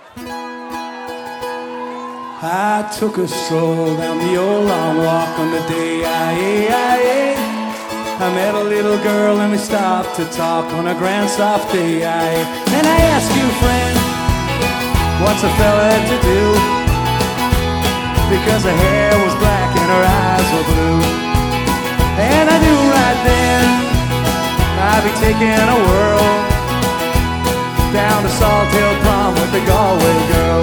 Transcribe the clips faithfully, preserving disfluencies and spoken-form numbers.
I took a stroll down the old long walk on the day I, I, I met a little girl and we stopped to talk on a grand soft day I, and I asked you, friend, what's a fella to do? Because her hair was black and her eyes were blue. And I knew right then I'd be taking a whirl down to Saltail Prom with the Galway girl.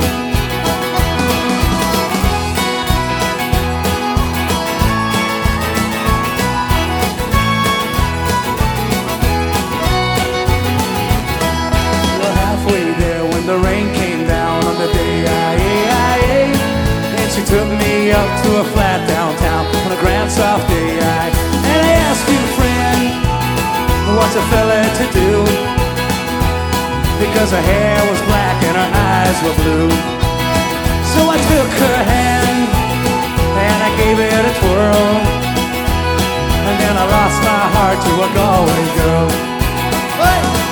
The rain came down on the day I, I, and she took me up to a flat downtown on a grand soft day I, and I asked you, friend, what's a fella to do? Because her hair was black and her eyes were blue. So I took her hand and I gave it a twirl, and then I lost my heart to a Galway girl. Hey!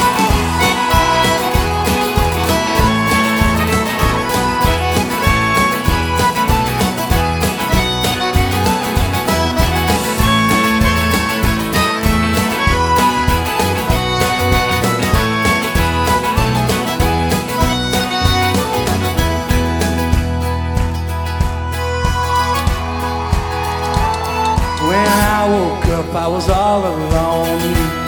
I was all alone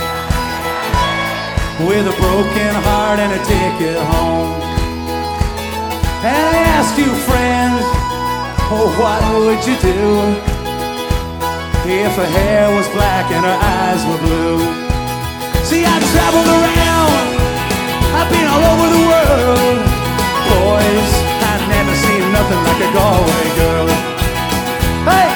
with a broken heart and a ticket home. And I asked you, friend, oh, what would you do if her hair was black and her eyes were blue? See, I traveled around, I've been all over the world. Boys, I've never seen nothing like a Galway girl. Hey!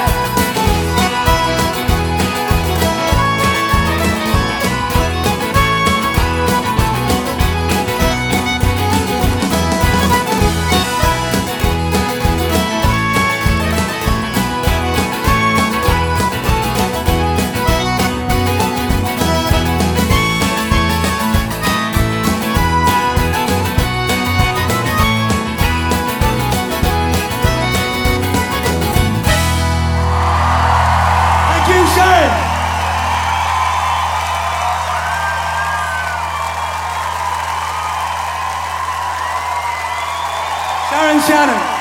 Sharon Shannon.